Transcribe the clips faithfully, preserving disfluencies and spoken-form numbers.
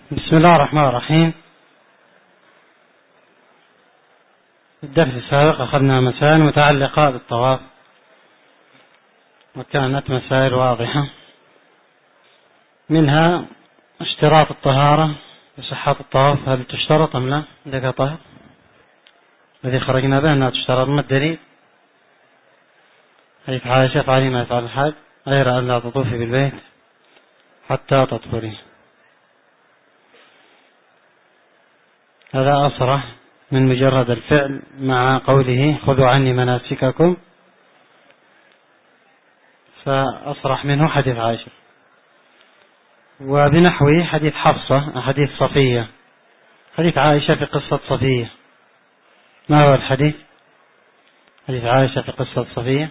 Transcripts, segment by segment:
بسم الله الرحمن الرحيم. في الدرس السابق أخذنا مسائل متعلقة بالطواف، وكانت مسائل واضحة، منها اشتراط الطهارة لصحة الطواف، هل تشترط أم لا؟ عندك طهر الذي خرجنا به أنها تشترط. ما الدليل؟ حديث عائشة: افعلي ما يفعل الحاج غير أن لا تطوفي بالبيت حتى تطهري. هذا أصرح من مجرد الفعل، مع قوله خذوا عني مناسككم، فأصرح منه حديث عائشة. وبنحوه حديث حفصة، حديث صفية، حديث عائشة في قصة صفية. ما هو الحديث؟ حديث عائشة في قصة صفية: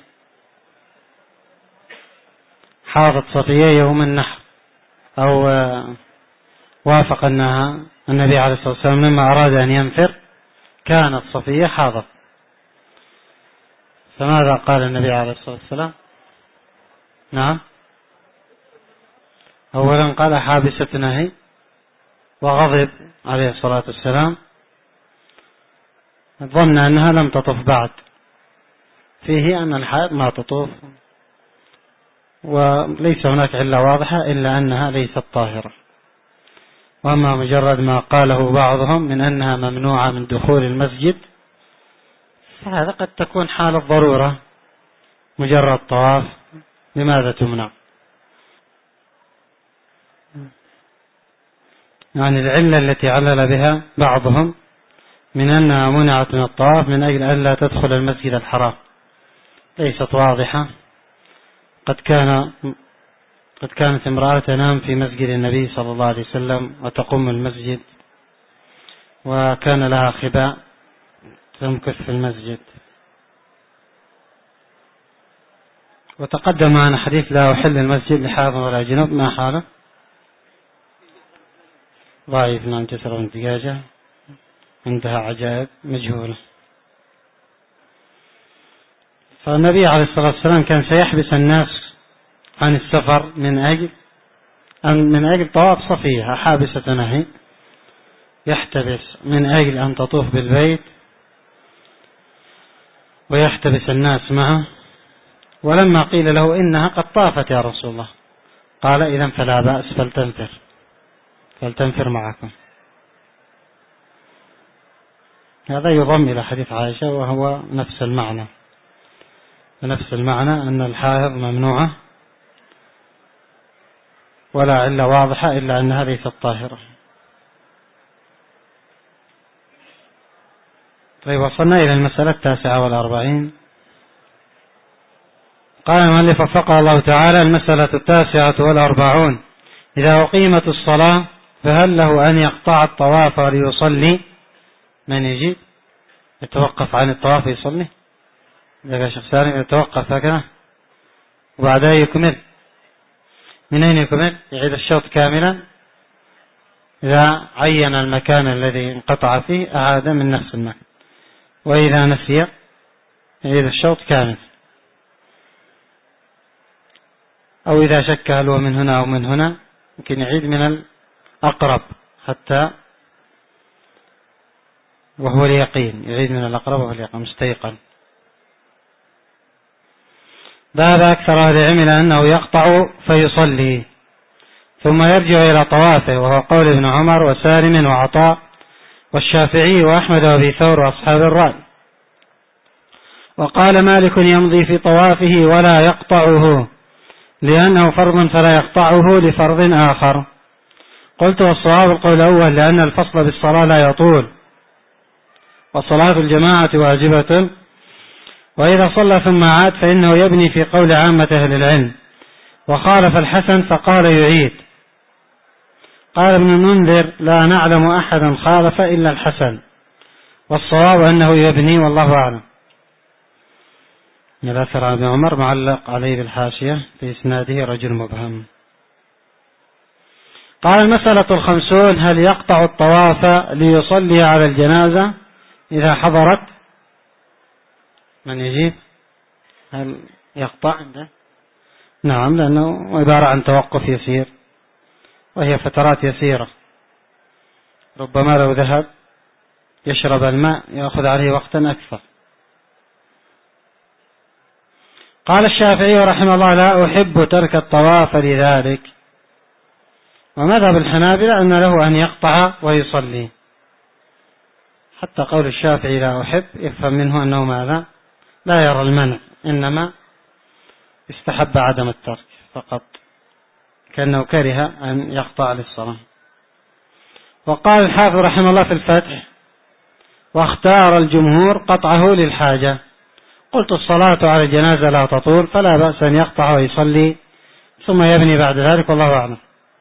حاضت صفية يوم النحر، أو وافق أنها النبي عليه الصلاة والسلام لما أراد أن ينفر كانت صفية حاضت. فماذا قال النبي عليه الصلاة والسلام؟ نعم، أولا قال حابستنا هي، وغضب عليه الصلاة والسلام، ظن أنها لم تطف بعد، فيه أن الحائض ما تطوف، وليس هناك علة واضحة إلا أنها ليست طاهرة. وأما مجرد ما قاله بعضهم من أنها ممنوعة من دخول المسجد، فهذا قد تكون حال الضرورة، مجرد طواف، لماذا تمنع؟ يعني العلة التي علل بها بعضهم من أنها منعت من الطواف من أجل أن لا تدخل المسجد الحرام ليست واضحة. قد كان قد كانت امرأة تنام في مسجد النبي صلى الله عليه وسلم وتقوم المسجد، وكان لها خباء تمكث في المسجد. وتقدم معنا حديث لا أحل المسجد لحاضر ولا جنوب. ما حاله؟ ضعيف، نعم، جسر من دجاجة عندها عجائب مجهولة. فالنبي عليه الصلاة والسلام كان سيحبس الناس عن السفر من أجل أن من أجل طواف صفية، حابسة نهي، يحتبس من أجل أن تطوف بالبيت ويحتبس الناس معه. ولما قيل له إنها قد طافت يا رسول الله، قال إذن فلا بأس، فلتنفر فلتنفر معكم. هذا يضم إلى حديث عائشة، وهو نفس المعنى نفس المعنى أن الحائض ممنوعة ولا علة واضحة إلا أنها ليست طاهرة. طيب، وصلنا إلى المسألة التاسعة والأربعين. قال المؤلف وفقه الله تعالى: المسألة التاسعة والأربعون: إذا أقيمت الصلاة فهل له أن يقطع الطواف ليصلي؟ من يجيب يتوقف عن الطواف يصلي؟ إذا شخص ثاني يتوقف هكذا وبعدها يكمل. من أين يكمل؟ يعيد الشوط كاملا. إذا عين المكان الذي انقطع فيه أعاد من نفس المكان، وإذا نسي يعيد الشوط كامل. أو إذا شك هل هو من هنا أو من هنا يمكن يعيد من الأقرب حتى وهو اليقين، يعيد من الأقرب وهو اليقين مستيقن. ذهب أكثر أهل العلم إلى أنه يقطع فيصلي ثم يرجع إلى طوافه، وهو قول ابن عمر وسالم وعطاء والشافعي وأحمد وأبي ثور وأصحاب الرأي. وقال مالك يمضي في طوافه ولا يقطعه لأنه فرض فلا يقطعه لفرض آخر. قلت والصواب القول الأول، لأن الفصل بالصلاة لا يطول، وصلاة الجماعة واجبة، وإذا صلى ثم عاد فإنه يبني في قول عامة أهل العلم. وخالف الحسن فقال يعيد. قال ابن المنذر: لا نعلم أحدا خالف إلا الحسن، والصواب أنه يبني، والله أعلم. من الأثر عن ابن عمر معلق عليه بالحاشية في إسناده رجل مبهم. قال المسألة الخمسون: هل يقطع الطواف ليصلي على الجنازة إذا حضرت؟ من يجيب؟ هل يقطع عنده؟ نعم، لأنه عبارة عن توقف يسير، وهي فترات يسيرة، ربما لو ذهب يشرب الماء يأخذ عليه وقتا أكثر. قال الشافعي رحمه الله: لا أحب ترك الطواف لذلك. ومذهب الحنابلة أن له أن يقطع ويصلي. حتى قول الشافعي لا أحب يفهم منه أنه ماذا؟ لا يرى المنع، إنما استحب عدم الترك فقط، كأنه كره أن يقطع للصلاة. وقال الحافظ رحمه الله في الفتح: واختار الجمهور قطعه للحاجة. قلت: الصلاة على الجنازة لا تطول، فلا بأس أن يقطع ويصلي ثم يبني بعد ذلك، والله أعلم.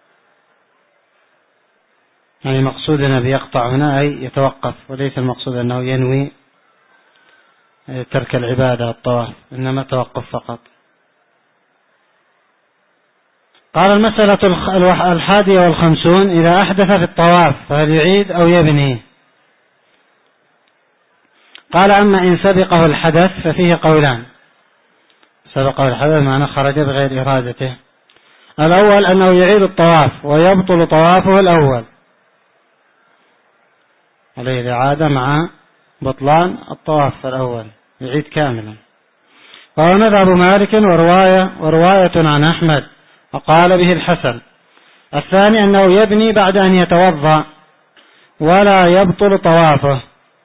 يعني مقصودنا بيقطع هنا أي يتوقف، وليس المقصود أنه ينوي ترك العبادة الطواف، إنما توقف فقط. قال: المسألة الحادية والخمسون: إذا أحدث في الطواف فهل يعيد أو يبني؟ قال: أما إن سبقه الحدث ففيه قولان. سبقه الحدث معنى خرج بغير إرادته. الأول أنه يعيد الطواف ويبطل طوافه الأول، عليه الإعادة مع بطلان الطواف الأول، يعيد كاملا. وهو مذهب مالك ورواية, ورواية عن أحمد، وقال به الحسن. الثاني أنه يبني بعد أن يتوضأ ولا يبطل طوافه،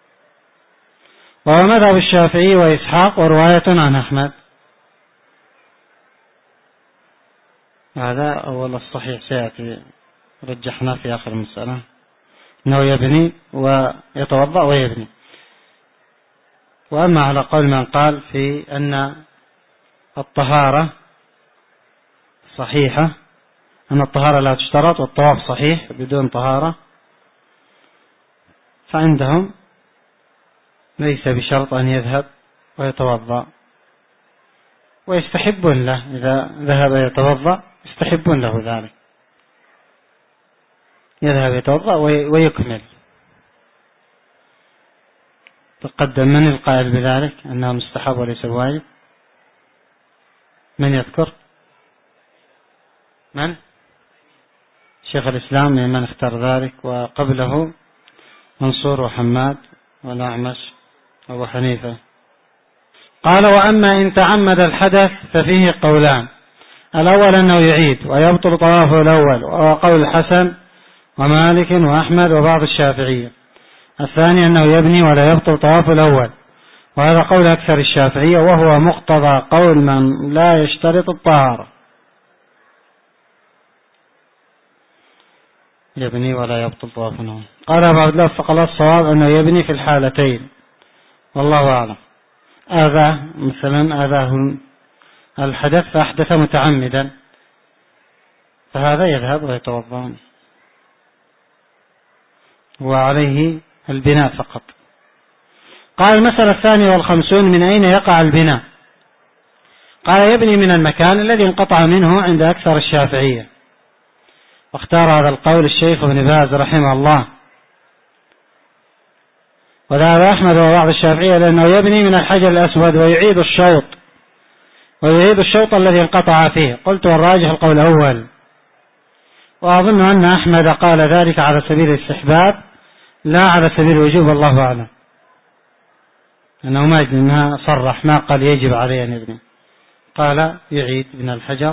وهو مذهب الشافعي وإسحاق ورواية عن أحمد. هذا أول الصحيح سيأتي، رجحنا في آخر المسألة أنه يبني ويتوضأ ويبني. وأما على قول من قال في أن الطهارة صحيحة، أن الطهارة لا تشترط والطواف صحيح بدون طهارة، فعندهم ليس بشرط أن يذهب ويتوضأ، ويستحبون له إذا ذهب يتوضأ، يستحبون له ذلك، يذهب يتوضأ ويكمل. تقدم من القائل بذلك أنه مستحب وليس واجب؟ من يذكر؟ من؟ شيخ الإسلام من اختار ذلك، وقبله منصور وحماد والأعمش أبو حنيفة. قال: وأما إن تعمد الحدث ففيه قولان. الأول أنه يعيد ويبطل طوافه الأول، وهو قول الحسن ومالك وأحمد وبعض الشافعية. الثاني أنه يبني ولا يبطل طوافه الأول، وهذا قول أكثر الشافعية، وهو مقتضى قول من لا يشترط الطهارة. يبني ولا يبطل طوافه الأول. قال أبو عبد الله فقال: الصواب أنه يبني في الحالتين، والله أعلم. آذاه مثلا آذاه الحدث فأحدث متعمدا، فهذا يذهب ويتوضأ، وعليه البناء فقط. قال: المسألة الثانية والخمسون: من أين يقع البناء؟ قال: يبني من المكان الذي انقطع منه عند أكثر الشافعية. واختار هذا القول الشيخ ابن باز رحمه الله، وذهب أحمد وبعض الشافعية لأنه يبني من الحجر الأسود ويعيد الشوط ويعيد الشوط الذي انقطع فيه. قلت: والراجح القول الأول، وأظن أن أحمد قال ذلك على سبيل الاستحباب لا على سبيل الوجوب، الله أعلم، أنه ما ما صرح، ما قال يجب عليه أن يبني، قال يعيد من الحجر،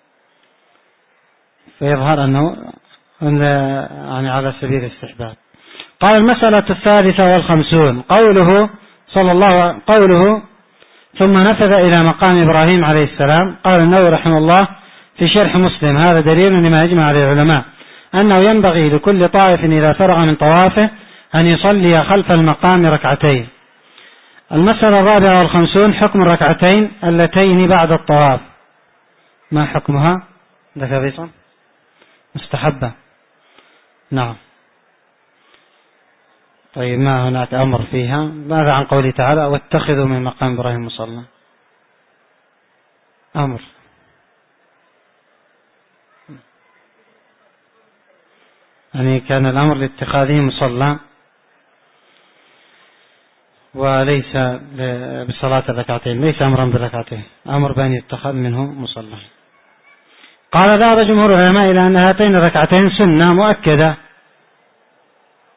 فيظهر أنه يعني على سبيل الاستحباب. قال: المسألة الثالثة والخمسون: قوله صلى الله قوله ثم نفذ إلى مقام إبراهيم عليه السلام. قال النووي رحمه الله في شرح مسلم: هذا دليل لما يجمع عليه العلماء أنه ينبغي لكل طائف إذا فرغ من طوافه أن يصلي خلف المقام ركعتين. المسألة الرابعة والخمسون: حكم الركعتين اللتين بعد الطواف، ما حكمها؟ ذكر بيصل مستحبة، نعم. طيب، ما هناك أمر فيها؟ ماذا عن قوله تعالى: واتخذوا من مقام إبراهيم مصلى؟ أمر، يعني كان الأمر لاتخاذه مصلى وليس بصلاة الركعتين، ليس أمرا بالركعتين، أمر بأن يتخذ منه مصلى. قال: ذهب جمهور العلماء إلى أن هاتين الركعتين سنة مؤكدة،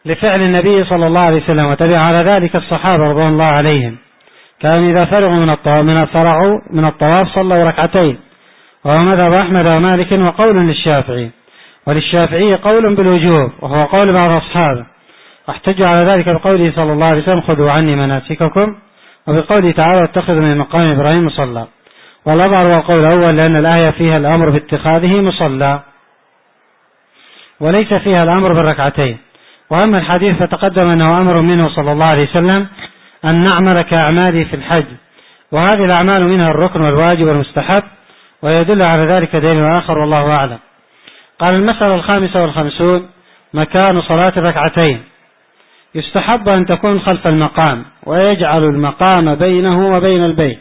لفعل النبي صلى الله عليه وسلم، وتبع على ذلك الصحابة رضوان الله عليهم، كانوا إذا فرغوا من الطواف من فرغوا من الطواف صلوا ركعتين، وهو مذهب أحمد ومالك وقول للشافعي، وللشافعي قول بالوجوب وهو قول بعض أصحابه، واحتجوا على ذلك بقوله صلى الله عليه وسلم خذوا عني مناسككم، وبقوله تعالى اتخذوا من مقام إبراهيم مصلى. والأظهر هو القول الأول، لأن الآية فيها الأمر باتخاذه مصلى وليس فيها الأمر بالركعتين. وأما الحديث فتقدم أنه أمر منه صلى الله عليه وسلم أن نعمل كأعماله في الحج، وهذه الأعمال منها الركن والواجب والمستحب، ويدل على ذلك دليل آخر والله أعلم. قال المسألة الخامسة والخمسون مكان صلاة الركعتين. يستحب أن تكون خلف المقام، ويجعل المقام بينه وبين البيت.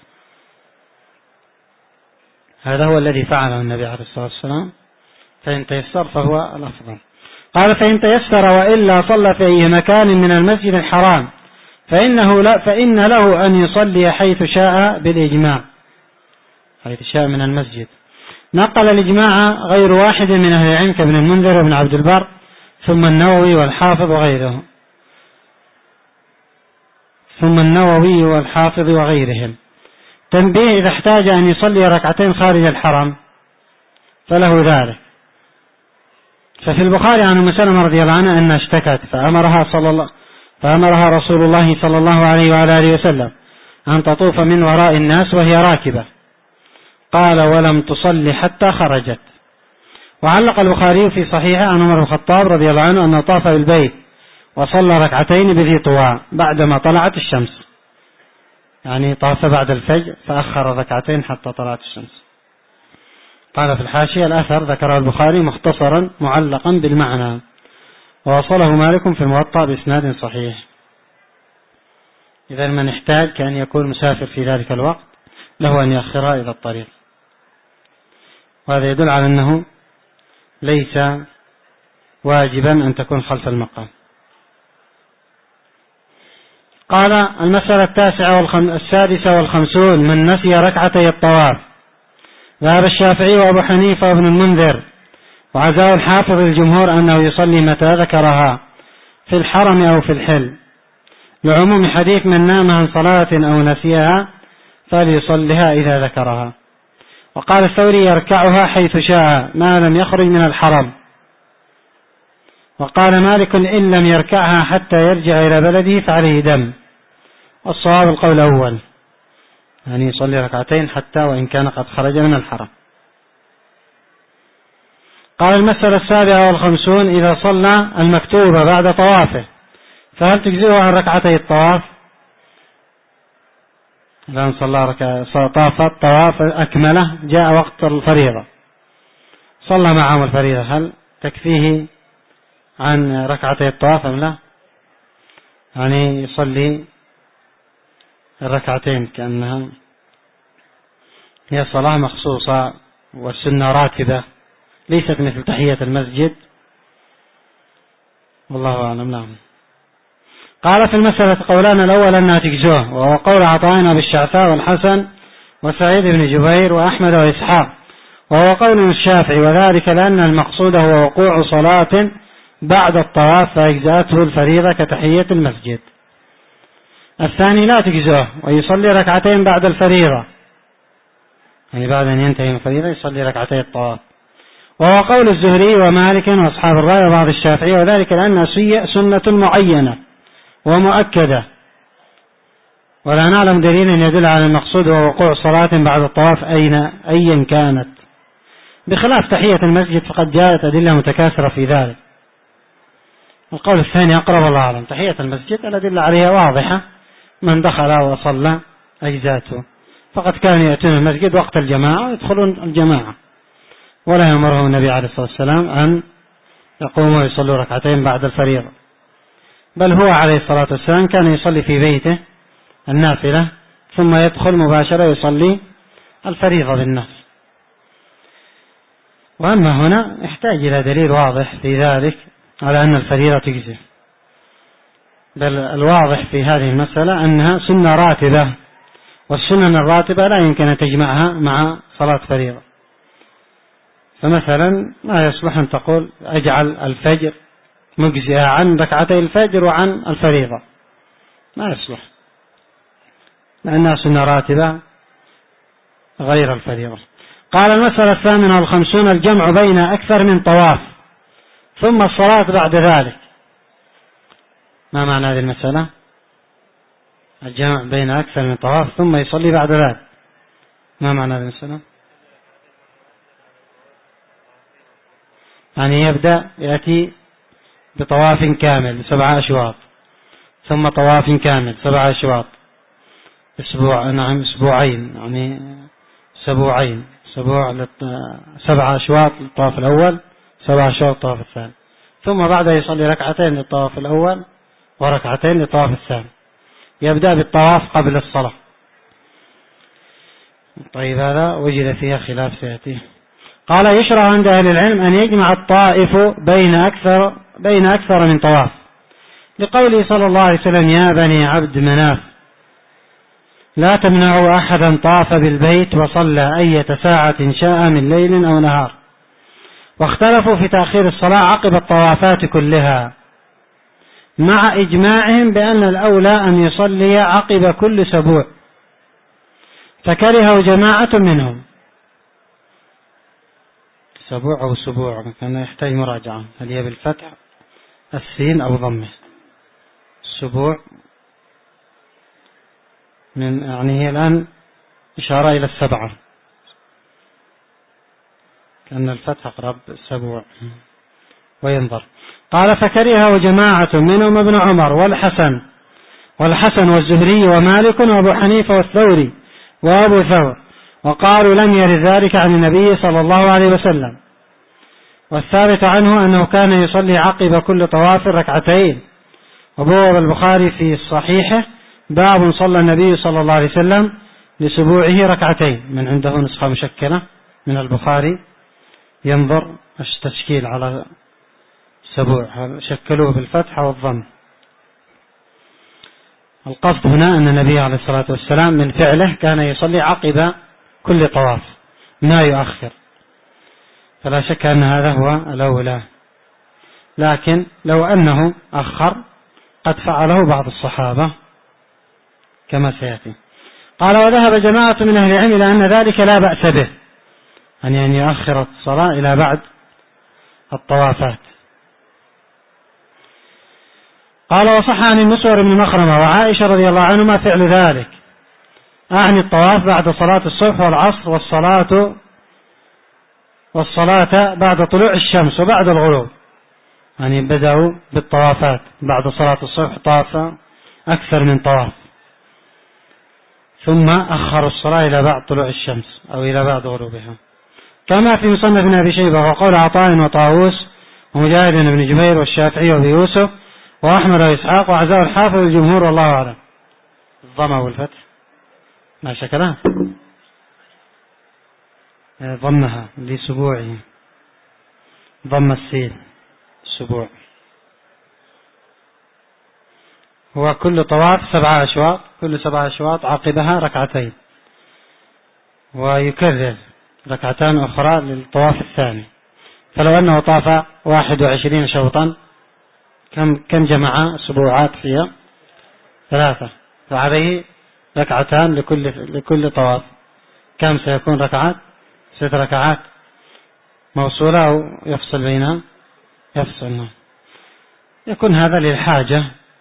هذا هو الذي فعله النبي عليه الصلاة والسلام، فإن تيسر فهو الأفضل. قال فإن تيسر وإلا صلى في أي مكان من المسجد الحرام فإنه لا فإن له أن يصلي حيث شاء بالإجماع، حيث شاء من المسجد. نقل الإجماع غير واحد من أهل العلم كابن المنذر وابن عبد البر ثم النووي والحافظ وغيره ثم النووي والحافظ وغيرهم. تنبيه: إذا احتاج أن يصلي ركعتين خارج الحرم فله ذلك. ففي البخاري عن أم سلمة رضي الله عنها أنها اشتكت فأمرها صلى الله فأمرها رسول الله صلى الله عليه وعلى آله وسلم أن تطوف من وراء الناس وهي راكبة، قال ولم تصلي حتى خرجت. وعلق البخاري في صحيحه عن عمر بن الخطاب رضي الله عنه أنه طاف بالبيت وصلى ركعتين بذي طواء بعدما طلعت الشمس، يعني طاف بعد الفجر فأخر ركعتين حتى طلعت الشمس. قال في الحاشية: الأثر ذكره البخاري مختصرا معلقا بالمعنى، ووصله مالك في الموطأ بإسناد صحيح. إذا من احتاج كأن يكون مسافر في ذلك الوقت له أن يأخرها إلى الطريق، وهذا يدل على أنه ليس واجبا أن تكون خلف المقام. قال المسألة التاسعة والخم... السادسة والخمسون من نسي ركعتي الطواف. ذهب الشافعي وأبو حنيفة وابن المنذر وعزاه الحافظ الجمهور أنه يصلي متى ذكرها في الحرم أو في الحل، لعموم حديث من نام عن صلاة أو نسيها فليصلها إذا ذكرها. وقال الثوري يركعها حيث شاء ما لم يخرج من الحرم. وقال مالك إن لم يركعها حتى يرجع إلى بلده فعليه دم. والصواب القول الأول، يعني يصلي ركعتين حتى وإن كان قد خرج من الحرم. قال المسألة السابعة والخمسون إذا صلى المكتوبة بعد طوافه فهل تجزئه عن ركعتي الطواف؟ الآن صلى ركعة طاف الطواف أكمله، جاء وقت الفريضة صلى معهم الفريضة، هل تكفيه عن ركعتي الطواف أم لا؟ يعني يصلي الركعتين كأنها هي صلاة مخصوصة والسنة راتبة ليست مثل تحية المسجد، والله أعلم. نعم. قال في المسألة قولان، الأول أنها تجزوه وهو قول عطائنا بالشعثاء والحسن وسعيد بن جبير وأحمد وإسحاق، وهو قول الشافعي، وذلك لأن المقصود هو وقوع صلاة بعد الطواف فأجزأته الفريضة كتحية المسجد. الثاني لا تجزوه ويصلي ركعتين بعد الفريضة، يعني بعد أن ينتهي من الفريضة يصلي ركعتين الطواف، وهو قول الزهري ومالك وأصحاب الرأي وبعض الشافعي، وذلك لأن سنة معينة ومؤكدة، ولا نعلم دليل يدل على المقصود هو وقوع صلاة بعد الطواف أين أيا كانت، بخلاف تحية المسجد فقد جاءت أدلة متكاثرة في ذلك. القول الثاني أقرب الله أعلم، تحية المسجد الأدلة عليها واضحة، من دخل وصلى أجزاته، فقد كانوا يأتون المسجد وقت الجماعة ويدخلون الجماعة، ولا يأمرهم النبي عليه الصلاة والسلام أن يقوموا ويصلوا ركعتين بعد الفريضة، بل هو عليه الصلاة والسلام كان يصلي في بيته النافلة ثم يدخل مباشرة يصلي الفريضة بالنفس. وأما هنا يحتاج إلى دليل واضح في ذلك على أن الفريضة تجزي، بل الواضح في هذه المسألة أنها سنة راتبة، والسنن الراتبة لا يمكن أن تجمعها مع صلاة فريضة. فمثلا ما يصلح أن تقول أجعل الفجر مجزئة عن ركعتي الفجر وعن الفريضة، ما يصلح لأنها سنة راتبة غير الفريضة. قال المسألة الثامنة والخمسون الجمع بين أكثر من طواف ثم الصلاة بعد ذلك. ما معنى هذه المسألة؟ الجمع بين أكثر من طواف ثم يصلي بعد ذلك، ما معنى هذه المسألة؟ يعني يبدأ يأتي بطواف كامل سبعة أشواط، ثم طواف كامل سبعة أشواط، أسبوع نعم أسبوعين يعني سبوعين سبوع سبعة أشواط للطواف الأول، سبعة أشواط للطواف الثاني، ثم بعدها يصلي ركعتين للطواف الأول وركعتين للطواف الثاني. يبدأ بالطواف قبل الصلاة. طيب هذا وجد فيها خلاف سيأتي. قال يشرع عند أهل العلم أن يجمع الطائف بين أكثر بين أكثر من طواف، لقوله صلى الله عليه وسلم يا بني عبد مناف لا تمنعوا أحدا طاف بالبيت وصلى أية ساعة شاء من ليل أو نهار. واختلفوا في تأخير الصلاة عقب الطوافات كلها، مع إجماعهم بأن الأولى أن يصلي عقب كل سبوع، فكرهوا جماعة منهم. سبوع أو سبوع كان يحتاج مراجعة، هل هي بالفتح السين أو ضمه؟ السبوع من يعني هي الآن إشارة إلى السبعة، كأن الفتح أقرب السبوع وينظر. قال فكرهه جماعة منهم ابن عمر والحسن والحسن والزهري ومالك وأبو حنيفة والثوري وأبو ثور، وقالوا لم يرد ذلك عن النبي صلى الله عليه وسلم. والثابت عنه أنه كان يصلي عقب كل طواف ركعتين. وبوب البخاري في صحيحه باب صلى النبي صلى الله عليه وسلم لسبوعه ركعتين. من عنده نسخة مشكلة من البخاري ينظر التشكيل على سبوع، شكلوه بالفتح والضم. القصد هنا أن النبي عليه الصلاة والسلام من فعله كان يصلي عقب كل طواف ما يؤخر، فلا شك أن هذا هو الأولى. لكن لو أنه أخر قد فعله بعض الصحابة كما سيأتي. قال وذهب جماعة من أهل العلم إلى أن ذلك لا بأس به، أن يعني يؤخر الصلاة إلى بعد الطوافات. قال وصح عن المسور بن مخرمة وعائشة رضي الله عنهما فعل ذلك، أعني الطواف بعد صلاة الصبح والعصر والصلاة والصلاة بعد طلوع الشمس وبعد الغروب، يعني بدأوا بالطوافات بعد صلاة الصبح طاف أكثر من طواف، ثم أخروا الصلاة إلى بعد طلوع الشمس أو إلى بعد غروبها، كما في مصنف ابن أبي شيبة وقول عطاء وطاووس ومجاهد بن جبير والشافعي وابي يوسف وأحمد وإسحاق وعزاء الحافظ الجمهور والله أعلم. الضمة والفتح ما شكلها ضمها لسبوعه، ضم السين السبوع. هو كل طواف سبعة أشواط، كل سبعة أشواط عقبها ركعتين، ويكرر ركعتان أخرى للطواف الثاني. فلو أنه طاف واحد وعشرين شوطا كم كم جمع سبوعات فيها؟ ثلاثة، فعليه ركعتان لكل لكل طواف. كم سيكون ركعات؟ ست ركعات موصولة أو يفصل بينها؟ يفصل. يكون هذا للحاجة.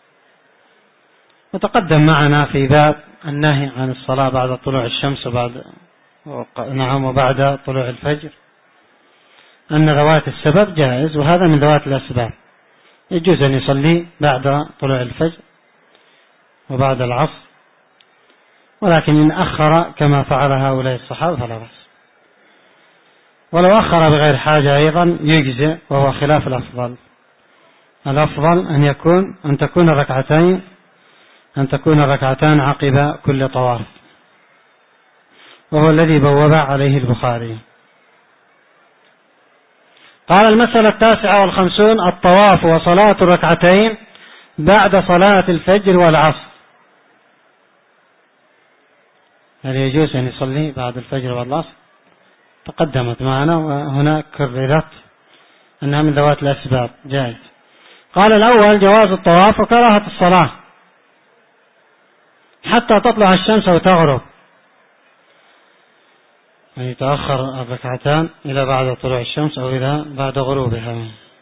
وتقدم معنا في باب النهي عن الصلاة بعد طلوع الشمس وبعد نعم وبعد طلوع الفجر أن ذوات السبب جائز، وهذا من ذوات الأسباب، يجوز أن يصلي بعد طلوع الفجر وبعد العصر، ولكن إن أخر كما فعل هؤلاء الصحابة فلا بأس. ولو أخر بغير حاجة أيضا يجزئ، وهو خلاف الأفضل. الأفضل أن يكون أن تكون ركعتين أن تكون ركعتان عقب كل طواف، وهو الذي بوب عليه البخاري. قال المسألة التاسعة والخمسون الطواف وصلاة الركعتين بعد صلاة الفجر والعصر. هل يجوز أن يصلي بعد الفجر والعصر؟ تقدمت معنا وهنا كررت أنها من ذوات الأسباب جائز. قال الأول جواز الطواف وكراهة الصلاة حتى تطلع الشمس وتغرب، يعني يتأخر الركعتان إلى بعد طلوع الشمس أو إلى بعد غروبها.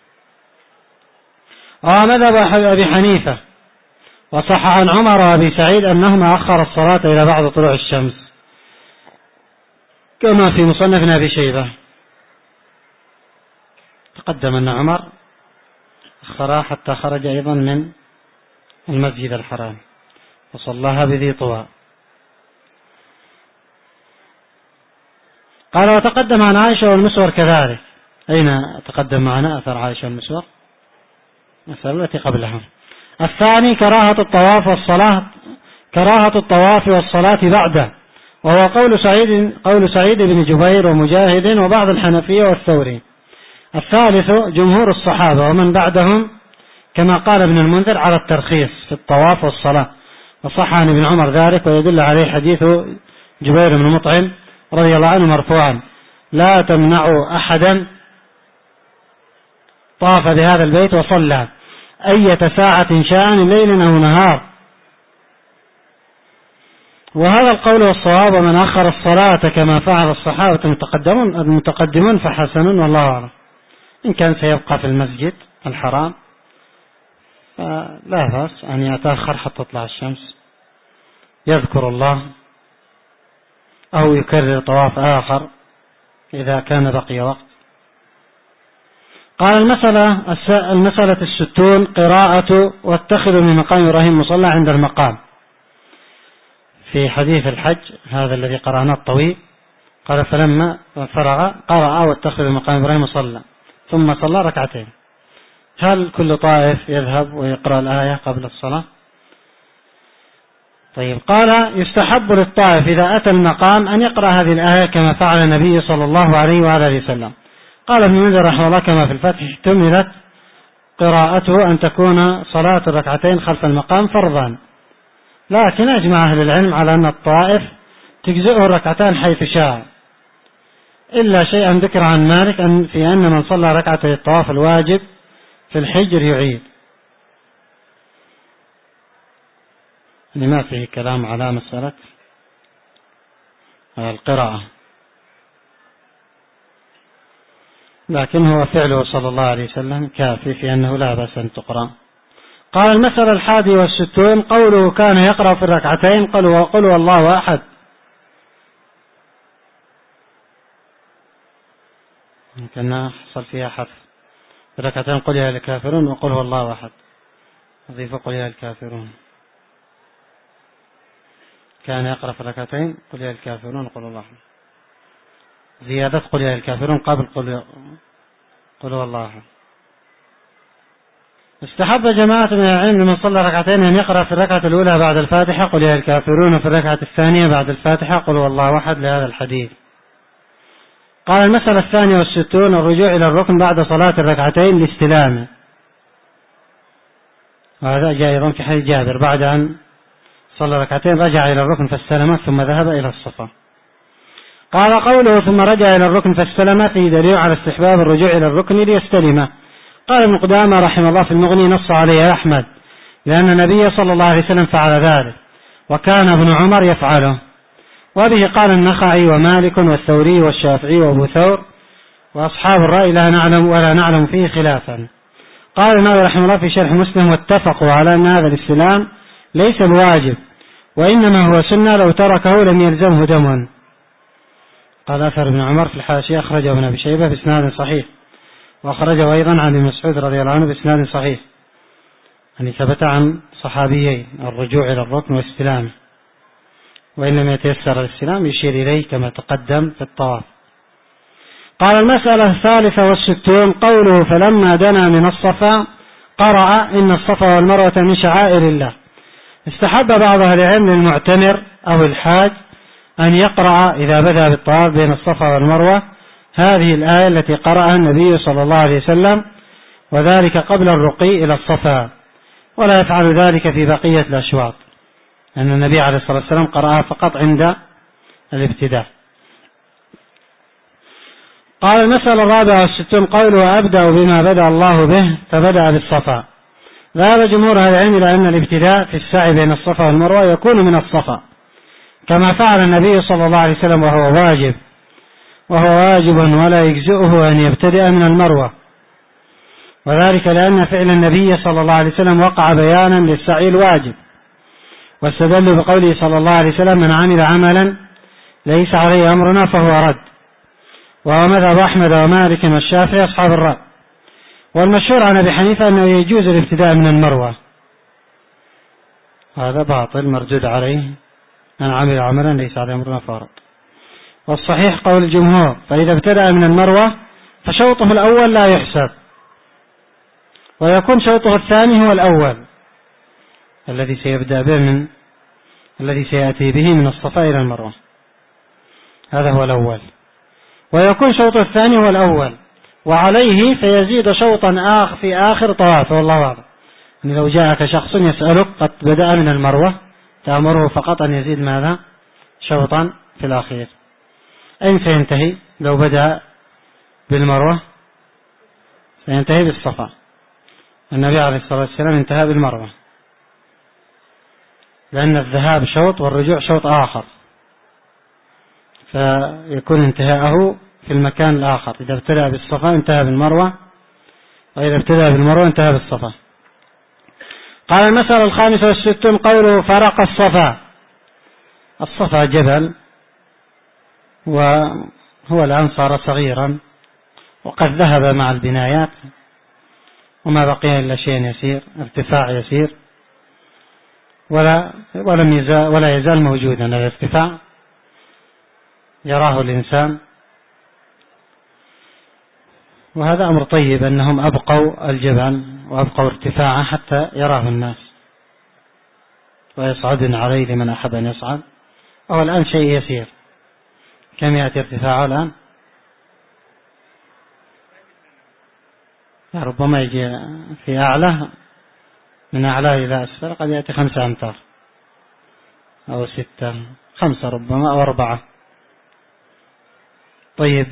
ومذهب أبي حنيفة وصح عن عمر وأبي سعيد أنهما أخر الصلاة إلى بعد طلوع الشمس كما في مصنف أبي شيبة. تقدم أن عمر أخرها حتى خرج أيضا من المسجد الحرام وصلاها بذي طوى. قال وتقدم عن عائشة والمسور كذلك. أين تقدم معنا أثر عائشة والمسور؟ المسألة التي قبلها. الثاني كراهة الطواف والصلاة كراهة الطواف والصلاة بعده، وهو قول سعيد قول سعيد بن جبير ومجاهد وبعض الحنفية والثوري. الثالث جمهور الصحابة ومن بعدهم كما قال ابن المنذر على الترخيص في الطواف والصلاة، وصح عن ابن عمر ذلك، ويدل عليه حديث جبير بن مطعم رضي الله عنه مرفوعا: لا تمنعوا أحدا طاف بهذا البيت وصلى أية ساعة شاء من ليل أو نهار. وهذا القول والصواب، ومن أخر الصلاة كما فعل الصحابة المتقدمون المتقدمون فحسن والله أعلم. إن كان سيبقى في المسجد الحرام لا بأس أن يتأخر حتى تطلع الشمس يذكر الله أو يكرر طواف آخر إذا كان بقي وقت. قال المسألة المسألة الستون قراءة واتخذوا من مقام إبراهيم مصلى عند المقام. في حديث الحج هذا الذي قرأناه الطويل قال فلما فرغ قرأ واتخذوا من مقام إبراهيم مصلى ثم صلى ركعتين. هل كل طائف يذهب ويقرأ الآية قبل الصلاة؟ طيب. قال يستحب للطائف إذا أتى المقام أن يقرأ هذه الآية كما فعل النبي صلى الله عليه وآله وسلم. قال ابن منذر رحمه الله كما في الفتح احتملت قراءته أن تكون صلاة الركعتين خلف المقام فرضا، لكن أجمع أهل العلم على أن الطائف تجزئه الركعتان حيث شاء، إلا شيئا ذكر عن مالك أن في أن من صلى ركعتي الطواف الواجب في الحجر يعيد، لما فيه كلام على مسألة القراءة، لكن هو فعله صلى الله عليه وسلم كافي في أنه لا بأس أن تقرأ. قال المسألة الحادي والستون قوله كان يقرأ في الركعتين قل قل والله أحد. يمكن حصل فيها حذف الركعتين قل يا الكافرون وقل هو الله أحد، أضيف قل يا الكافرون. كان يقرأ في الركعتين قل يا الكافرون وقل الله أحد، زيادة قل يا الكافرون قبل قل قل هو الله أحد. استحب جماعة من العلم لمن صلى ركعتين أن يقرأ في الركعة الأولى بعد الفاتحة قل يا الكافرون، وفي الركعة الثانية بعد الفاتحة قل هو الله أحد لهذا الحديث. قال المسألة الثانية والستون الرجوع إلى الركن بعد صلاة الركعتين لاستلامه، وهذا جاء أيضا في حديث جابر بعد أن صلى ركعتين رجع إلى الركن فاستلم ثم ذهب إلى الصفا. قال قوله ثم رجع إلى الركن فاستلم فيه دليل على استحباب الرجوع إلى الركن ليستلمه. قال ابن قدامة رحمه الله في المغني نص عليه أحمد لأن النبي صلى الله عليه وسلم فعل ذلك وكان ابن عمر يفعله، وبه قال النخعي ومالك والثوري والشافعي وابو ثور وأصحاب الرأي لا نعلم ولا نعلم فيه خلافا. قال النووي رحمه الله في شرح مسلم واتفقوا على أن هذا الاستلام ليس بواجب وإنما هو سنة لو تركه لم يلزمه دم. قال أثر ابن عمر في الحاشية أخرجه ابن أبي شيبة بإسناد صحيح، وأخرجه أيضا عن ابن مسعود رضي الله عنه بإسناد صحيح، يعني ثبت عن صحابيين الرجوع إلى الركن واستلامه، وإن لم يتيسر الاستلام يشير إليه كما تقدم في الطواف. قال المسألة الثالثة والستون قوله فلما دنا من الصفا قرأ إن الصفا والمروة من شعائر الله. استحب بعض أهل العلم للمعتمر أو الحاج أن يقرأ إذا بدأ بالطواف بين الصفا والمروة هذه الآية التي قرأها النبي صلى الله عليه وسلم، وذلك قبل الرقي إلى الصفا، ولا يفعل ذلك في بقية الأشواط، أن النبي عليه الصلاة والسلام قرأها فقط عند الابتداء. قال المسألة الرابعة والستون قوله أبدأ بما بدأ الله به فبدأ بالصفا. ذهب جمهور أهل العلم إلى أن الابتداء في السعي بين الصفا والمروة يكون من الصفا كما فعل النبي صلى الله عليه وسلم، وهو واجب وهو واجب ولا يجزئه أن يبتدئ من المروة، وذلك لأن فعل النبي صلى الله عليه وسلم وقع بيانا للسعي الواجب، واستدلوا بقوله صلى الله عليه وسلم: من عمل عملا ليس عليه أمرنا فهو رد، وهو مذهب أحمد ومالك والشافعي أصحاب الرأي. والمشهور عن أبي حنيفة أنه يجوز الابتداء من المروة، هذا باطل مردود عليه، من عمل عملا ليس عليه أمرنا فهو رد. والصحيح قول الجمهور: فإذا ابتدأ من المروة فشوطه الأول لا يحسب، ويكون شوطه الثاني هو الأول الذي سيبدأ به من الذي سيأتي به من الصفا إلى المروة، هذا هو الأول، ويكون شوطه الثاني هو الأول، وعليه فيزيد شوطا آخر في آخر طواف. والله أعلم. يعني لو جاءك شخص يسألك قد بدأ من المروة، تأمره فقط أن يزيد ماذا؟ شوطا في الأخير. أين سينتهي لو بدأ بالمروة؟ سينتهي بالصفا. النبي عليه الصلاة والسلام انتهى بالمروة، لأن الذهاب شوط والرجوع شوط آخر، فيكون انتهاءه في المكان الآخر. إذا ابتدأ بالصفا انتهى بالمروة، وإذا ابتدأ بالمروة انتهى بالصفا. قال: المسألة الخامسة والستون قوله: فرق الصفا. الصفا جبل، وهو الآن صار صغيرا وقد ذهب مع البنايات، وما بقي إلا شيء يسير، ارتفاع يسير، ولا ولم يزال ولا يزال موجودا الارتفاع يراه الإنسان، وهذا أمر طيب أنهم أبقوا الجبل وأبقوا ارتفاعه حتى يراه الناس ويصعدون عليه لمن أحب أن يصعد. وهو الآن شيء يسير. كم يأتي ارتفاعه الآن؟ ربما يجي في أعلى، من أعلى إلى أسفل قد يأتي خمسة أمتار أو ستة، خمسة ربما أو أربعة. طيب،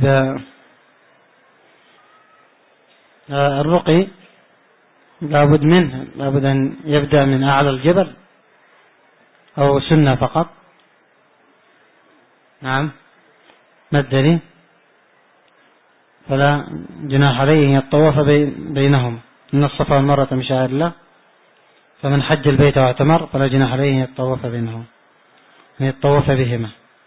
الرقي لابد منه، لابد أن يبدأ من أعلى الجبل أو سنة فقط؟ نعم، ما الدليل؟ فلا جناح عليه أن يطوف بينهم، إن الصفا والمروة من شعائر الله، فمن حج البيت واعتمر فلا جناح عليه أن يطوف بينهم، أن يطوف بهما.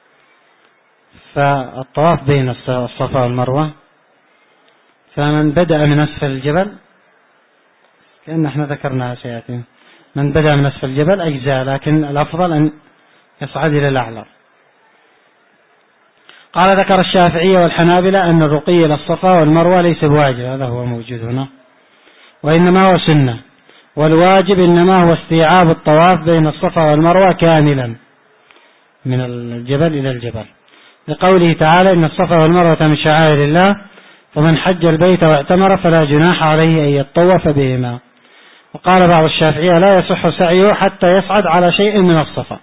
فالطواف بين الصفا والمروة، فمن بدأ من أسفل الجبل كأن احنا ذكرنا سيأتي، من بدأ من أسفل الجبل أجزاء، لكن الأفضل أن يصعد إلى الأعلى. قال: ذكر الشافعية والحنابلة أن الرقي إلى الصفا والمروة ليس بواجب، هذا هو موجود هنا، وإنما هو سنة، والواجب إنما هو استيعاب الطواف بين الصفا والمروة كاملا من الجبل إلى الجبل، لقوله تعالى: إن الصفا والمروة من شعائر الله، فمن حج البيت واعتمر فلا جناح عليه أن يطوف بهما. وقال بعض الشافعية: لا يصح سعيه حتى يصعد على شيء من الصفا،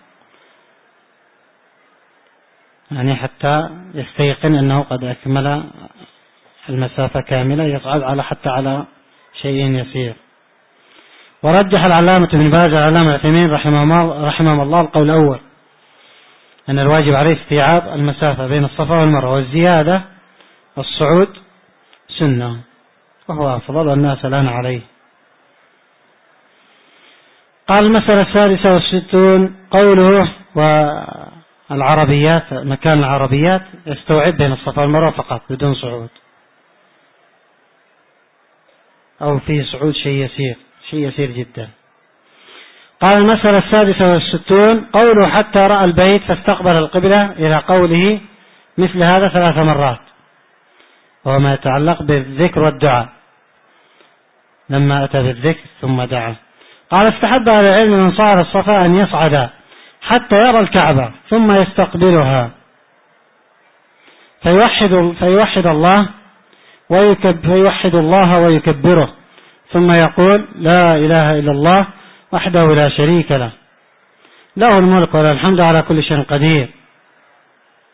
يعني حتى يستيقن أنه قد أكمل المسافة كاملة، يصعد على حتى على شيء يسير. ورجح العلامة ابن باز العلامة العثيمين رحمه الله القول الأول، أن الواجب عليه استيعاب المسافة بين الصفا والمروة، والزيادة الصعود سنة، وهو أفضل والناس الآن عليه. قال: المسألة السادسة والستون قوله: والعربيات، مكان العربيات يستوعب بين الصفا والمروة فقط بدون صعود، أو في صعود شيء يسير، شيء يسير جدا. قال: المسألة السادسة والستون قوله: حتى رأى البيت فاستقبل القبلة، إلى قوله مثل هذا ثلاث مرات، وهو ما يتعلق بالذكر والدعاء، لما أتى بالذكر ثم دعا. قال: استحب أهل العلم من صعد الصفا أن يصعد حتى يرى الكعبة ثم يستقبلها، فيوحد, فيوحد الله ويكب فيوحد الله ويكبره، ثم يقول: لا إله إلا الله وحده لا شريك له، له الملك وله الحمد على كل شيء قدير،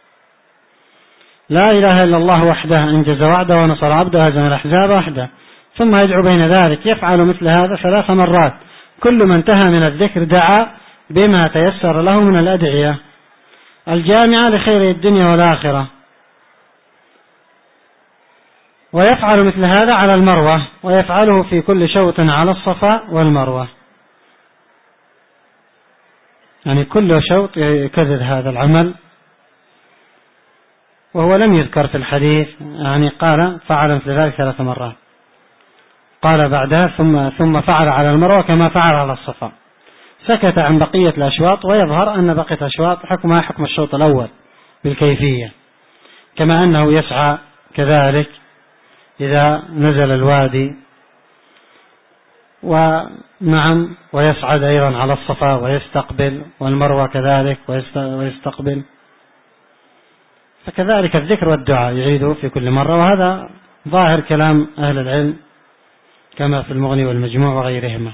لا إله إلا الله وحده أنجز وعده ونصر عبده هزم الأحزاب وحده. ثم يدعو بين ذلك، يفعل مثل هذا ثلاث مرات، كل ما انتهى من الذكر دعا بما تيسر له من الأدعية الجامعة لخير الدنيا والآخرة. ويفعل مثل هذا على المروة، ويفعله في كل شوط على الصفا والمروة، يعني كل شوط يكرر هذا العمل. وهو لم يذكر في الحديث، يعني قال فعل مثل ذلك ثلاث مرات، قال بعدها ثم ثم فعل على المروة كما فعل على الصفا، سكت عن بقية الأشواط. ويظهر أن بقية الأشواط حكمها حكم الشوط الأول بالكيفية، كما أنه يسعى كذلك إذا نزل الوادي، ونعم ويصعد أيضا على الصفا ويستقبل، والمروة كذلك ويستقبل. فكذلك الذكر والدعاء يعيده في كل مرة، وهذا ظاهر كلام أهل العلم كما في المغني والمجموع وغيرهما.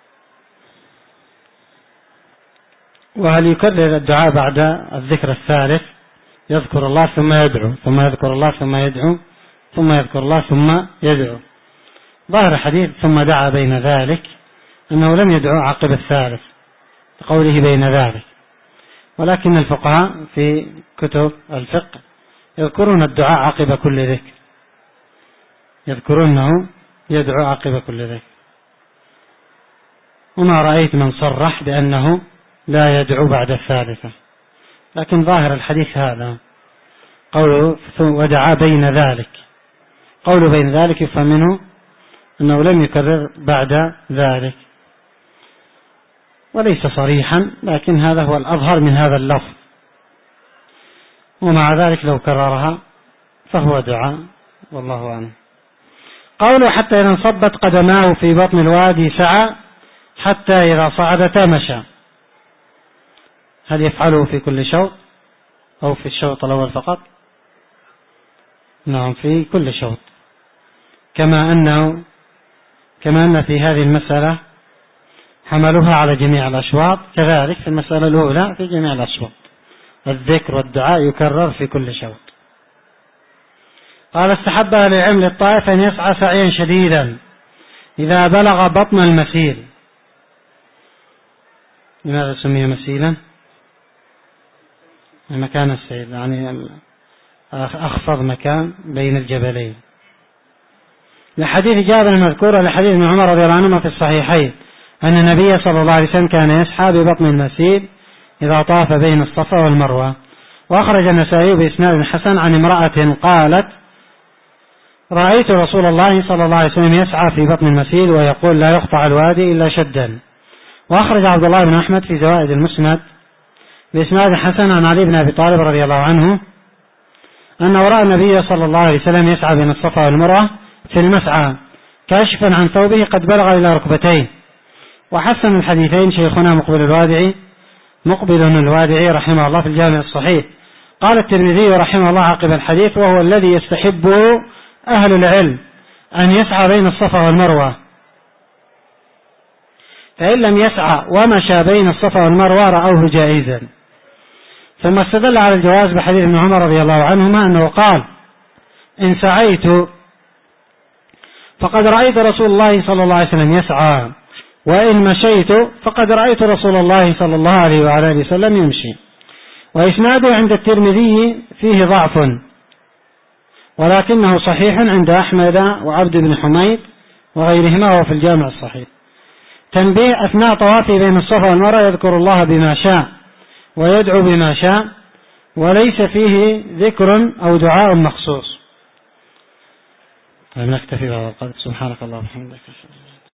وهل يكرر الدعاء بعد الذكر الثالث؟ يذكر الله ثم يدعو، ثم يذكر الله ثم يدعو، ثم يذكر الله ثم يدعو. ظاهر حديث ثم دعا بين ذلك أنه لم يدعو عقب الثالث قوله بين ذلك، ولكن الفقهاء في كتب الفقه يذكرون الدعاء عقب كل ذكر، يذكرونه يدعو عقب كل ذكر. وما رأيت من صرح بأنه لا يدعو بعد الثالثة، لكن ظاهر الحديث هذا قوله ودعا بين ذلك، قوله بين ذلك يفهم منه أنه لم يكرر بعد ذلك، وليس صريحا، لكن هذا هو الأظهر من هذا اللفظ. ومع ذلك لو كررها فهو دعاء، والله أعلم. قوله حتى إذا انصبت قدماه في بطن الوادي سعى حتى إذا صعدتا مشى، هل يفعله في كل شوط أو في الشوط الأول فقط؟ نعم، في كل شوط، كما أنه كما أن في هذه المسألة حملوها على جميع الأشواط، كذلك في المسألة الأولى في جميع الأشواط الذكر والدعاء يكرر في كل شوط. قال استحب أهل العلم للطائف أن يسعى سعيا شديدا إذا بلغ بطن المسيل. لماذا سمي مسيلا؟ مكان السيل، يعني أخفض مكان بين الجبلين، لحديث جابر المذكور لحديث ابن عمر رضي الله عنهما في الصحيحين أن النبي صلى الله عليه وسلم كان يسعى ببطن المسيل إذا طاف بين الصفا والمروة. وأخرج النسائي بإسناد حسن عن امرأة قالت رأيت رسول الله صلى الله عليه وسلم يسعى في بطن المسيل ويقول لا يقطع الوادي إلا شدا. وأخرج عبد الله بن أحمد في زوائد المسند بإسناد حسن عن علي بن أبي طالب رضي الله عنه أنه رأى النبي صلى الله عليه وسلم يسعى بين الصفا والمروة في المسعى كاشفا عن ثوبه قد بلغ إلى ركبتيه. وحسن الحديثين شيخنا مقبل الوادعي مقبل الوادعي رحمه الله في الجامع الصحيح. قال الترمذي رحمه الله عقب الحديث وهو الذي يستحبه أهل العلم أن يسعى بين الصفا والمروة، فإن لم يسعى ومشى بين الصفا والمروة رأوه جائزا. ثم استدل على الجواز بحديث ابن عمر رضي الله عنهما أنه قال إن سعيت فقد رأيت رسول الله صلى الله عليه وسلم يسعى، وإن مشيت فقد رأيت رسول الله صلى الله عليه وعلى آله وسلم يمشي. وإسناده عند الترمذي فيه ضعف، ولكنه صحيح عند أحمد وعبد بن حميد وغيرهما وهو في الجامع الصحيح. تنبيه: أثناء طوافه بين الصفا والمروة يذكر الله بما شاء ويدعو بما شاء، وليس فيه ذكر أو دعاء مخصوص. نكتفي بهذا القدر. سبحانك اللهم وبحمدك.